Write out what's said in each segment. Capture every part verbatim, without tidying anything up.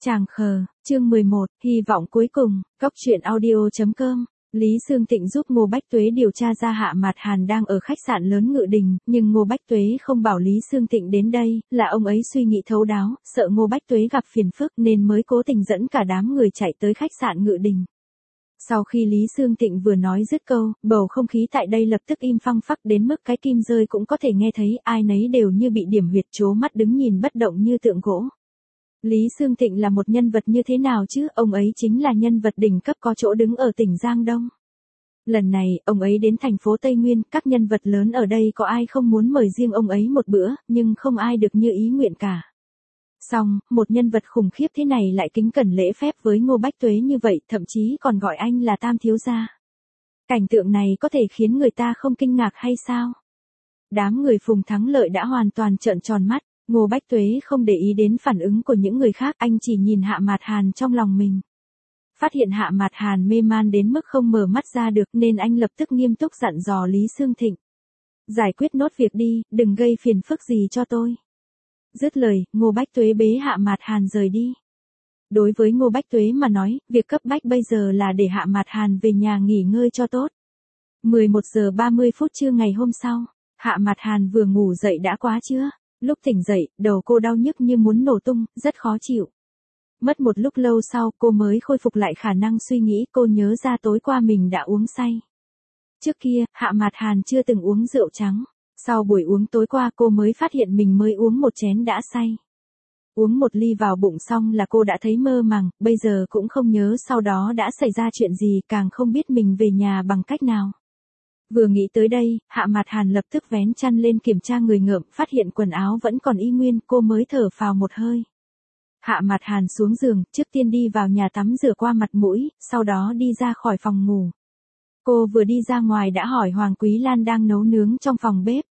Chàng khờ, chương mười một, hy vọng cuối cùng, Cóc truyện audio chấm com. Lý Sương Tịnh giúp Ngô Bách Tuế điều tra ra Hạ Mạt Hàn đang ở khách sạn lớn Ngự Đình, nhưng Ngô Bách Tuế không bảo Lý Sương Tịnh đến đây, là ông ấy suy nghĩ thấu đáo, sợ Ngô Bách Tuế gặp phiền phức nên mới cố tình dẫn cả đám người chạy tới khách sạn Ngự Đình. Sau khi Lý Sương Tịnh vừa nói dứt câu, bầu không khí tại đây lập tức im phăng phắc đến mức cái kim rơi cũng có thể nghe thấy, ai nấy đều như bị điểm huyệt, trố mắt đứng nhìn bất động như tượng gỗ. Lý Sương Tịnh là một nhân vật như thế nào chứ, ông ấy chính là nhân vật đỉnh cấp có chỗ đứng ở tỉnh Giang Đông. Lần này, ông ấy đến thành phố Tây Nguyên, các nhân vật lớn ở đây có ai không muốn mời riêng ông ấy một bữa, nhưng không ai được như ý nguyện cả. Xong, một nhân vật khủng khiếp thế này lại kính cẩn lễ phép với Ngô Bách Tuế như vậy, thậm chí còn gọi anh là Tam thiếu gia. Cảnh tượng này có thể khiến người ta không kinh ngạc hay sao? Đám người Phùng Thắng Lợi đã hoàn toàn trợn tròn mắt. Ngô Bách Tuế không để ý đến phản ứng của những người khác, anh chỉ nhìn Hạ Mạt Hàn trong lòng mình. Phát hiện Hạ Mạt Hàn mê man đến mức không mở mắt ra được nên anh lập tức nghiêm túc dặn dò Lý Sương Tịnh. Giải quyết nốt việc đi, đừng gây phiền phức gì cho tôi. Dứt lời, Ngô Bách Tuế bế Hạ Mạt Hàn rời đi. Đối với Ngô Bách Tuế mà nói, việc cấp bách bây giờ là để Hạ Mạt Hàn về nhà nghỉ ngơi cho tốt. mười một giờ ba mươi phút trưa ngày hôm sau, Hạ Mạt Hàn vừa ngủ dậy đã quá trưa. Lúc tỉnh dậy, đầu cô đau nhức như muốn nổ tung, rất khó chịu. Mất một lúc lâu sau, cô mới khôi phục lại khả năng suy nghĩ, cô nhớ ra tối qua mình đã uống say. Trước kia, Hạ Mạt Hàn chưa từng uống rượu trắng. Sau buổi uống tối qua cô mới phát hiện mình mới uống một chén đã say. Uống một ly vào bụng xong là cô đã thấy mơ màng, bây giờ cũng không nhớ sau đó đã xảy ra chuyện gì, càng không biết mình về nhà bằng cách nào. Vừa nghĩ tới đây, Hạ Mạt Hàn lập tức vén chăn lên kiểm tra người ngợm, phát hiện quần áo vẫn còn y nguyên, cô mới thở phào một hơi. Hạ Mạt Hàn xuống giường, trước tiên đi vào nhà tắm rửa qua mặt mũi, sau đó đi ra khỏi phòng ngủ. Cô vừa đi ra ngoài đã hỏi Hoàng Quý Lan đang nấu nướng trong phòng bếp.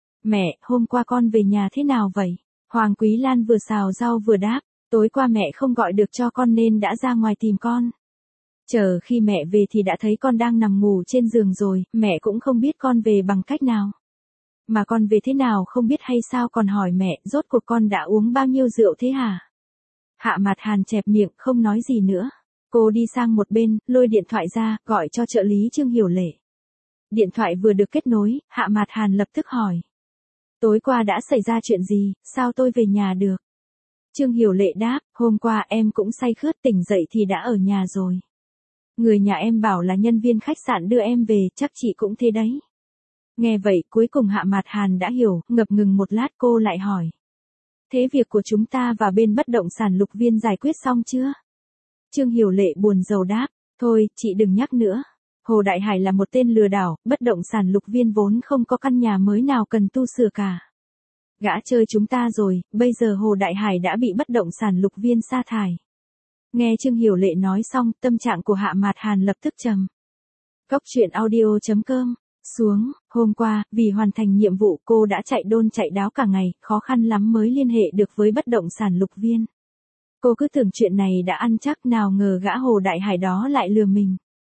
Mẹ, hôm qua con về nhà thế nào vậy? Hoàng Quý Lan vừa xào rau vừa đáp, tối qua mẹ không gọi được cho con nên đã ra ngoài tìm con. Chờ khi mẹ về thì đã thấy con đang nằm ngủ trên giường rồi, mẹ cũng không biết con về bằng cách nào. Mà con về thế nào không biết hay sao còn hỏi mẹ, rốt cuộc con đã uống bao nhiêu rượu thế hả? Hạ Mạt Hàn chẹp miệng, không nói gì nữa. Cô đi sang một bên, lôi điện thoại ra, gọi cho trợ lý Trương Hiểu Lệ. Điện thoại vừa được kết nối, Hạ Mạt Hàn lập tức hỏi. Tối qua đã xảy ra chuyện gì, sao tôi về nhà được? Trương Hiểu Lệ đáp, hôm qua em cũng say khướt, tỉnh dậy thì đã ở nhà rồi. Người nhà em bảo là nhân viên khách sạn đưa em về, chắc chị cũng thế đấy. Nghe vậy, cuối cùng Hạ Mạt Hàn đã hiểu, ngập ngừng một lát cô lại hỏi. Thế việc của chúng ta và bên bất động sản Lục Viên giải quyết xong chưa? Trương Hiểu Lệ buồn rầu đáp, thôi, chị đừng nhắc nữa. Hồ Đại Hải là một tên lừa đảo, bất động sản Lục Viên vốn không có căn nhà mới nào cần tu sửa cả. Gã chơi chúng ta rồi, bây giờ Hồ Đại Hải đã bị bất động sản Lục Viên sa thải. Nghe Trương Hiểu Lệ nói xong, tâm trạng của Hạ Mạt Hàn lập tức trầm. Cóc truyện audio chấm com. Xuống, hôm qua, vì hoàn thành nhiệm vụ cô đã chạy đôn chạy đáo cả ngày, khó khăn lắm mới liên hệ được với bất động sản Lục Viên. Cô cứ tưởng chuyện này đã ăn chắc, nào ngờ gã Hồ Đại Hải đó lại lừa mình.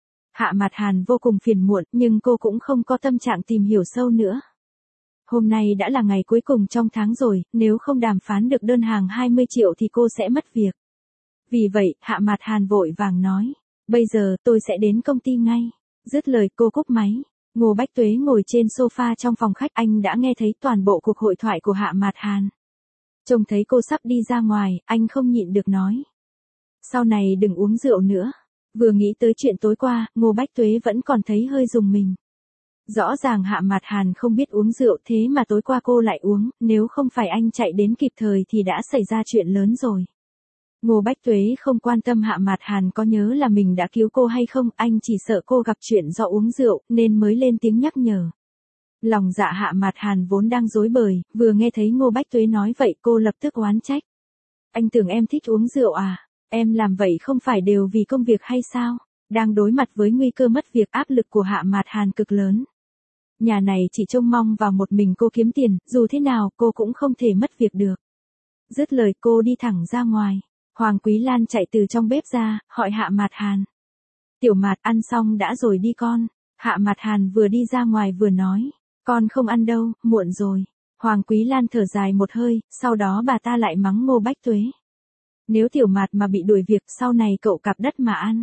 Hạ Mạt Hàn vô cùng phiền muộn, nhưng cô cũng không có tâm trạng tìm hiểu sâu nữa. Hôm nay đã là ngày cuối cùng trong tháng rồi, nếu không đàm phán được đơn hàng hai mươi triệu thì cô sẽ mất việc. Vì vậy, Hạ Mạt Hàn vội vàng nói, bây giờ tôi sẽ đến công ty ngay. Dứt lời cô cúp máy. Ngô Bách Tuế ngồi trên sofa trong phòng khách, anh đã nghe thấy toàn bộ cuộc hội thoại của Hạ Mạt Hàn. Trông thấy cô sắp đi ra ngoài, anh không nhịn được nói. Sau này đừng uống rượu nữa. Vừa nghĩ tới chuyện tối qua, Ngô Bách Tuế vẫn còn thấy hơi rùng mình. Rõ ràng Hạ Mạt Hàn không biết uống rượu thế mà tối qua cô lại uống, nếu không phải anh chạy đến kịp thời thì đã xảy ra chuyện lớn rồi. Ngô Bách Tuế không quan tâm Hạ Mạt Hàn có nhớ là mình đã cứu cô hay không, anh chỉ sợ cô gặp chuyện do uống rượu, nên mới lên tiếng nhắc nhở. Lòng dạ Hạ Mạt Hàn vốn đang rối bời, vừa nghe thấy Ngô Bách Tuế nói vậy cô lập tức oán trách. Anh tưởng em thích uống rượu à? Em làm vậy không phải đều vì công việc hay sao? Đang đối mặt với nguy cơ mất việc, áp lực của Hạ Mạt Hàn cực lớn. Nhà này chỉ trông mong vào một mình cô kiếm tiền, dù thế nào cô cũng không thể mất việc được. Dứt lời cô đi thẳng ra ngoài. Hoàng Quý Lan chạy từ trong bếp ra, hỏi Hạ Mạt Hàn. Tiểu Mạt, ăn xong đã rồi đi con. Hạ Mạt Hàn vừa đi ra ngoài vừa nói. Con không ăn đâu, muộn rồi. Hoàng Quý Lan thở dài một hơi, sau đó bà ta lại mắng Ngô Bách Tuế. Nếu Tiểu Mạt mà bị đuổi việc sau này cậu cặp đất mà ăn.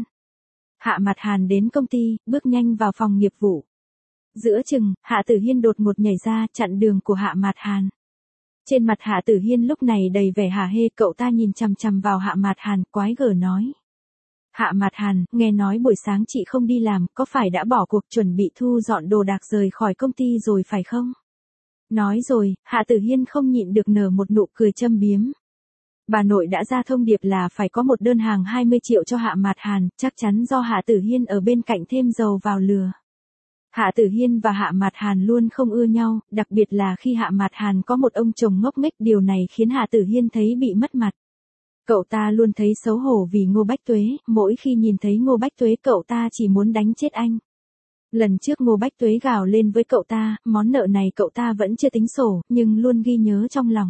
Hạ Mạt Hàn đến công ty, bước nhanh vào phòng nghiệp vụ. Giữa chừng, Hạ Tử Hiên đột ngột nhảy ra chặn đường của Hạ Mạt Hàn. Trên mặt Hạ Tử Hiên lúc này đầy vẻ hả hê, cậu ta nhìn chằm chằm vào Hạ Mạt Hàn, quái gở nói. Hạ Mạt Hàn, nghe nói buổi sáng chị không đi làm, có phải đã bỏ cuộc chuẩn bị thu dọn đồ đạc rời khỏi công ty rồi phải không? Nói rồi, Hạ Tử Hiên không nhịn được nở một nụ cười châm biếm. Bà nội đã ra thông điệp là phải có một đơn hàng hai mươi triệu cho Hạ Mạt Hàn, chắc chắn do Hạ Tử Hiên ở bên cạnh thêm dầu vào lửa. Hạ Tử Hiên và Hạ Mạt Hàn luôn không ưa nhau, đặc biệt là khi Hạ Mạt Hàn có một ông chồng ngốc nghếch, điều này khiến Hạ Tử Hiên thấy bị mất mặt. Cậu ta luôn thấy xấu hổ vì Ngô Bách Tuế, mỗi khi nhìn thấy Ngô Bách Tuế cậu ta chỉ muốn đánh chết anh. Lần trước Ngô Bách Tuế gào lên với cậu ta, món nợ này cậu ta vẫn chưa tính sổ, nhưng luôn ghi nhớ trong lòng.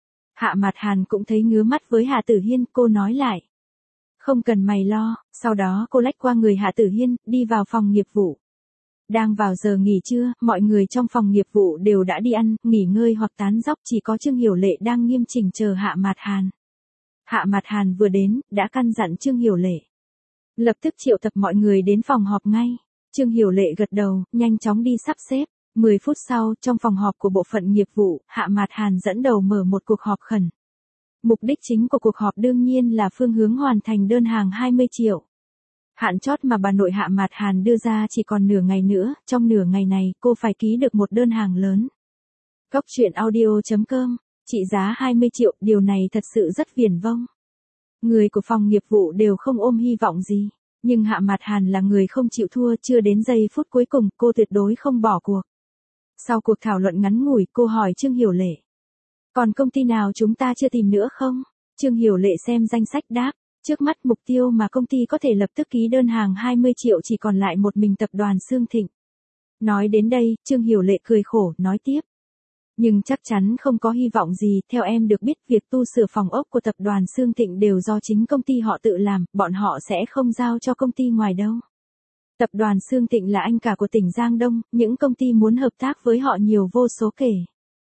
Hạ Mạt Hàn cũng thấy ngứa mắt với Hạ Tử Hiên, cô nói lại. Không cần mày lo, sau đó cô lách qua người Hạ Tử Hiên, đi vào phòng nghiệp vụ. Đang vào giờ nghỉ trưa, mọi người trong phòng nghiệp vụ đều đã đi ăn, nghỉ ngơi hoặc tán dóc, chỉ có Trương Hiểu Lệ đang nghiêm chỉnh chờ Hạ Mạt Hàn. Hạ Mạt Hàn vừa đến, đã căn dặn Trương Hiểu Lệ. Lập tức triệu tập mọi người đến phòng họp ngay. Trương Hiểu Lệ gật đầu, nhanh chóng đi sắp xếp. mười phút sau, trong phòng họp của bộ phận nghiệp vụ, Hạ Mạt Hàn dẫn đầu mở một cuộc họp khẩn. Mục đích chính của cuộc họp đương nhiên là phương hướng hoàn thành đơn hàng hai mươi triệu. Hạn chót mà bà nội Hạ Mạt Hàn đưa ra chỉ còn nửa ngày nữa, trong nửa ngày này cô phải ký được một đơn hàng lớn. Cóc truyện audio chấm com, trị giá hai mươi triệu, điều này thật sự rất viển vông. Người của phòng nghiệp vụ đều không ôm hy vọng gì, nhưng Hạ Mạt Hàn là người không chịu thua, chưa đến giây phút cuối cùng, cô tuyệt đối không bỏ cuộc. Sau cuộc thảo luận ngắn ngủi, cô hỏi Trương Hiểu Lệ. Còn công ty nào chúng ta chưa tìm nữa không? Trương Hiểu Lệ xem danh sách đáp. Trước mắt mục tiêu mà công ty có thể lập tức ký đơn hàng hai mươi triệu chỉ còn lại một mình tập đoàn Sương Thịnh. Nói đến đây, Trương Hiểu Lệ cười khổ, nói tiếp. Nhưng chắc chắn không có hy vọng gì, theo em được biết việc tu sửa phòng ốc của tập đoàn Sương Thịnh đều do chính công ty họ tự làm, bọn họ sẽ không giao cho công ty ngoài đâu. Tập đoàn Sương Thịnh là anh cả của tỉnh Giang Đông, những công ty muốn hợp tác với họ nhiều vô số kể.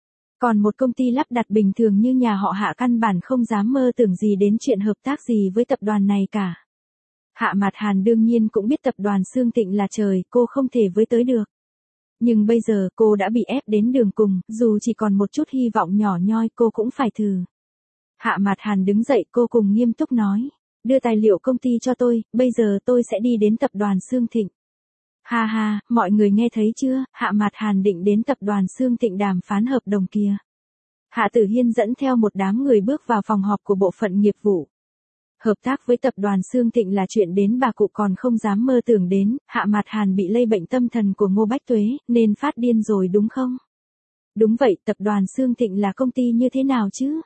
Còn một công ty lắp đặt bình thường như nhà họ Hạ căn bản không dám mơ tưởng gì đến chuyện hợp tác gì với tập đoàn này cả. Hạ Mạt Hàn đương nhiên cũng biết tập đoàn Sương Thịnh là trời, cô không thể với tới được. Nhưng bây giờ cô đã bị ép đến đường cùng, dù chỉ còn một chút hy vọng nhỏ nhoi cô cũng phải thử. Hạ Mạt Hàn đứng dậy, cô cùng nghiêm túc nói. Đưa tài liệu công ty cho tôi, bây giờ tôi sẽ đi đến tập đoàn Sương Thịnh. Ha ha, mọi người nghe thấy chưa, Hạ Mạt Hàn định đến tập đoàn Sương Thịnh đàm phán hợp đồng kia. Hạ Tử Hiên dẫn theo một đám người bước vào phòng họp của bộ phận nghiệp vụ. Hợp tác với tập đoàn Sương Thịnh là chuyện đến bà cụ còn không dám mơ tưởng đến, Hạ Mạt Hàn bị lây bệnh tâm thần của Ngô Bách Tuế, nên phát điên rồi đúng không? Đúng vậy, tập đoàn Sương Thịnh là công ty như thế nào chứ?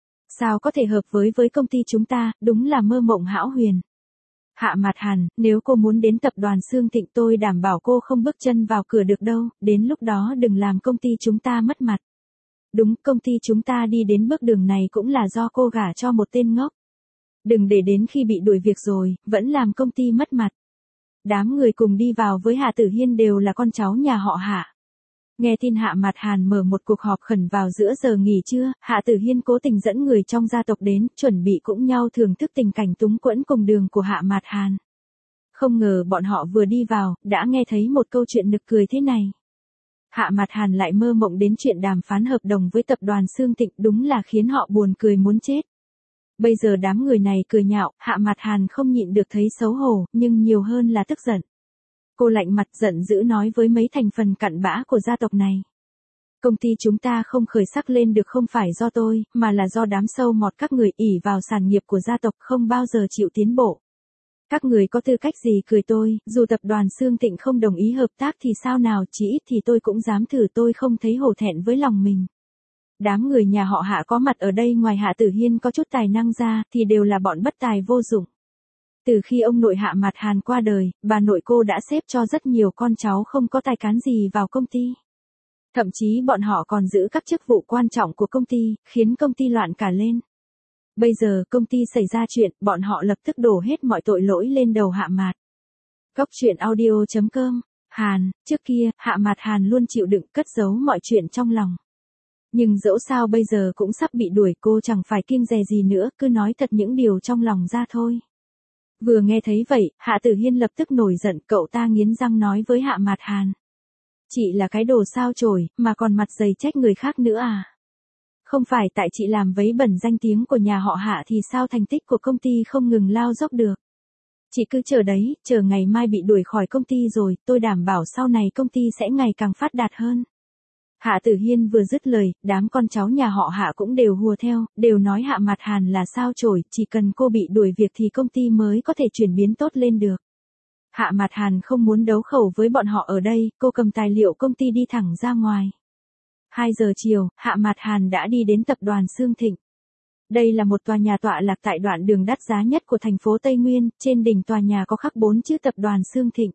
Sao có thể hợp với với công ty chúng ta, đúng là mơ mộng hão huyền. Hạ Mạt Hàn, nếu cô muốn đến tập đoàn Sương Thịnh tôi đảm bảo cô không bước chân vào cửa được đâu, đến lúc đó đừng làm công ty chúng ta mất mặt. Đúng, công ty chúng ta đi đến bước đường này cũng là do cô gả cho một tên ngốc. Đừng để đến khi bị đuổi việc rồi, vẫn làm công ty mất mặt. Đám người cùng đi vào với Hạ Tử Hiên đều là con cháu nhà họ Hạ. Nghe tin Hạ Mạt Hàn mở một cuộc họp khẩn vào giữa giờ nghỉ trưa, Hạ Tử Hiên cố tình dẫn người trong gia tộc đến, chuẩn bị cũng nhau thưởng thức tình cảnh túng quẫn cùng đường của Hạ Mạt Hàn. Không ngờ bọn họ vừa đi vào, đã nghe thấy một câu chuyện nực cười thế này. Hạ Mạt Hàn lại mơ mộng đến chuyện đàm phán hợp đồng với tập đoàn Sương Thịnh, đúng là khiến họ buồn cười muốn chết. Bây giờ đám người này cười nhạo, Hạ Mạt Hàn không nhịn được thấy xấu hổ, nhưng nhiều hơn là tức giận. Cô lạnh mặt giận dữ nói với mấy thành phần cặn bã của gia tộc này. Công ty chúng ta không khởi sắc lên được không phải do tôi, mà là do đám sâu mọt các người ỷ vào sản nghiệp của gia tộc không bao giờ chịu tiến bộ. Các người có tư cách gì cười tôi, dù tập đoàn Sương Thịnh không đồng ý hợp tác thì sao nào, chỉ ít thì tôi cũng dám thử, tôi không thấy hổ thẹn với lòng mình. Đám người nhà họ Hạ có mặt ở đây ngoài Hạ Tử Hiên có chút tài năng ra, thì đều là bọn bất tài vô dụng. Từ khi ông nội Hạ Mạt Hàn qua đời, bà nội cô đã xếp cho rất nhiều con cháu không có tài cán gì vào công ty. Thậm chí bọn họ còn giữ các chức vụ quan trọng của công ty, khiến công ty loạn cả lên. Bây giờ công ty xảy ra chuyện, bọn họ lập tức đổ hết mọi tội lỗi lên đầu Hạ Mạt. Cóc truyện audio chấm com, Hàn, trước kia, Hạ Mạt Hàn luôn chịu đựng cất giấu mọi chuyện trong lòng. Nhưng dẫu sao bây giờ cũng sắp bị đuổi, cô chẳng phải kiêng dè gì nữa, cứ nói thật những điều trong lòng ra thôi. Vừa nghe thấy vậy, Hạ Tử Hiên lập tức nổi giận, cậu ta nghiến răng nói với Hạ Mạt Hàn. Chị là cái đồ sao chổi, mà còn mặt dày trách người khác nữa à? Không phải tại chị làm vấy bẩn danh tiếng của nhà họ Hạ thì sao thành tích của công ty không ngừng lao dốc được? Chị cứ chờ đấy, chờ ngày mai bị đuổi khỏi công ty rồi, tôi đảm bảo sau này công ty sẽ ngày càng phát đạt hơn. Hạ Tử Hiên vừa dứt lời, đám con cháu nhà họ Hạ cũng đều hùa theo, đều nói Hạ Mạt Hàn là sao chổi, chỉ cần cô bị đuổi việc thì công ty mới có thể chuyển biến tốt lên được. Hạ Mạt Hàn không muốn đấu khẩu với bọn họ ở đây, cô cầm tài liệu công ty đi thẳng ra ngoài. hai giờ chiều, Hạ Mạt Hàn đã đi đến tập đoàn Sương Thịnh. Đây là một tòa nhà tọa lạc tại đoạn đường đắt giá nhất của thành phố Tây Nguyên, trên đỉnh tòa nhà có khắc bốn chữ tập đoàn Sương Thịnh.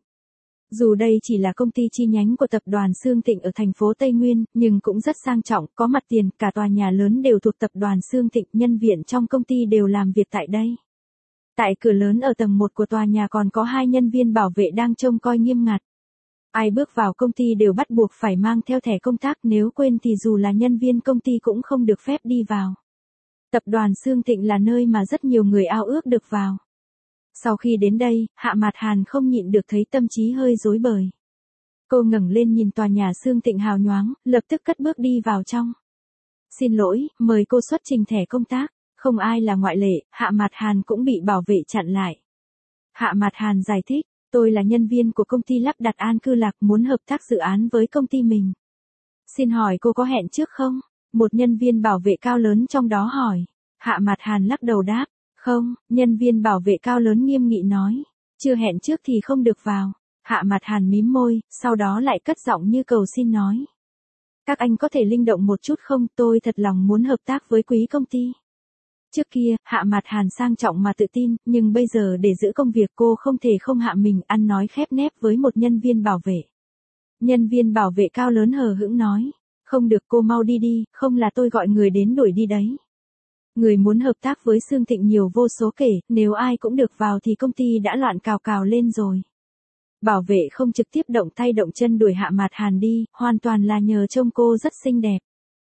Dù đây chỉ là công ty chi nhánh của tập đoàn Sương Thịnh ở thành phố Tây Nguyên, nhưng cũng rất sang trọng, có mặt tiền, cả tòa nhà lớn đều thuộc tập đoàn Sương Thịnh, nhân viên trong công ty đều làm việc tại đây. Tại cửa lớn ở tầng một của tòa nhà còn có hai nhân viên bảo vệ đang trông coi nghiêm ngặt. Ai bước vào công ty đều bắt buộc phải mang theo thẻ công tác, nếu quên thì dù là nhân viên công ty cũng không được phép đi vào. Tập đoàn Sương Thịnh là nơi mà rất nhiều người ao ước được vào. Sau khi đến đây, Hạ Mạt Hàn không nhịn được thấy tâm trí hơi rối bời. Cô ngẩng lên nhìn tòa nhà Sương Thịnh hào nhoáng, lập tức cất bước đi vào trong. Xin lỗi, mời cô xuất trình thẻ công tác. Không ai là ngoại lệ, Hạ Mạt Hàn cũng bị bảo vệ chặn lại. Hạ Mạt Hàn giải thích, tôi là nhân viên của công ty lắp đặt An Cư Lạc, muốn hợp tác dự án với công ty mình. Xin hỏi cô có hẹn trước không? Một nhân viên bảo vệ cao lớn trong đó hỏi. Hạ Mạt Hàn lắc đầu đáp, không, nhân viên bảo vệ cao lớn nghiêm nghị nói. Chưa hẹn trước thì không được vào. Hạ Mạt Hàn mím môi, sau đó lại cất giọng như cầu xin nói. Các anh có thể linh động một chút không, tôi thật lòng muốn hợp tác với quý công ty. Trước kia, Hạ Mạt Hàn sang trọng mà tự tin, nhưng bây giờ để giữ công việc cô không thể không hạ mình, ăn nói khép nép với một nhân viên bảo vệ. Nhân viên bảo vệ cao lớn hờ hững nói, không được, cô mau đi đi, không là tôi gọi người đến đuổi đi đấy. Người muốn hợp tác với Sương Thịnh nhiều vô số kể, nếu ai cũng được vào thì công ty đã loạn cào cào lên rồi. Bảo vệ không trực tiếp động tay động chân đuổi Hạ Mạt Hàn đi, hoàn toàn là nhờ trông cô rất xinh đẹp.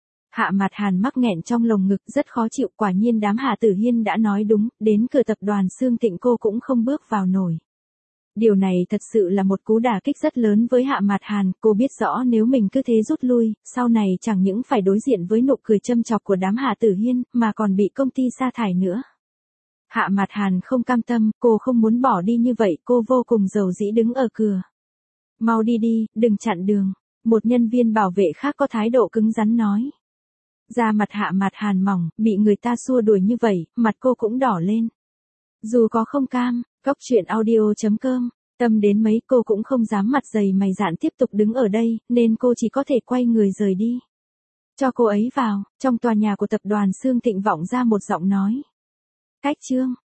Hạ Mạt Hàn mắc nghẹn trong lồng ngực, rất khó chịu, quả nhiên đám Hạ Tử Hiên đã nói đúng, đến cửa tập đoàn Sương Thịnh cô cũng không bước vào nổi. Điều này thật sự là một cú đả kích rất lớn với Hạ Mạt Hàn, cô biết rõ nếu mình cứ thế rút lui, sau này chẳng những phải đối diện với nụ cười châm chọc của đám Hạ Tử Hiên, mà còn bị công ty sa thải nữa. Hạ Mạt Hàn không cam tâm, cô không muốn bỏ đi như vậy, cô vô cùng dầu dĩ đứng ở cửa. Mau đi đi, đừng chặn đường. Một nhân viên bảo vệ khác có thái độ cứng rắn nói. Da mặt Hạ Mạt Hàn mỏng, bị người ta xua đuổi như vậy, mặt cô cũng đỏ lên. Dù có không cam, Cóc Truyện Audio chấm com, tâm đến mấy cô cũng không dám mặt dày mày dạn tiếp tục đứng ở đây, nên cô chỉ có thể quay người rời đi. Cho cô ấy vào, trong tòa nhà của tập đoàn Sương Thịnh vọng ra một giọng nói. Cách chương.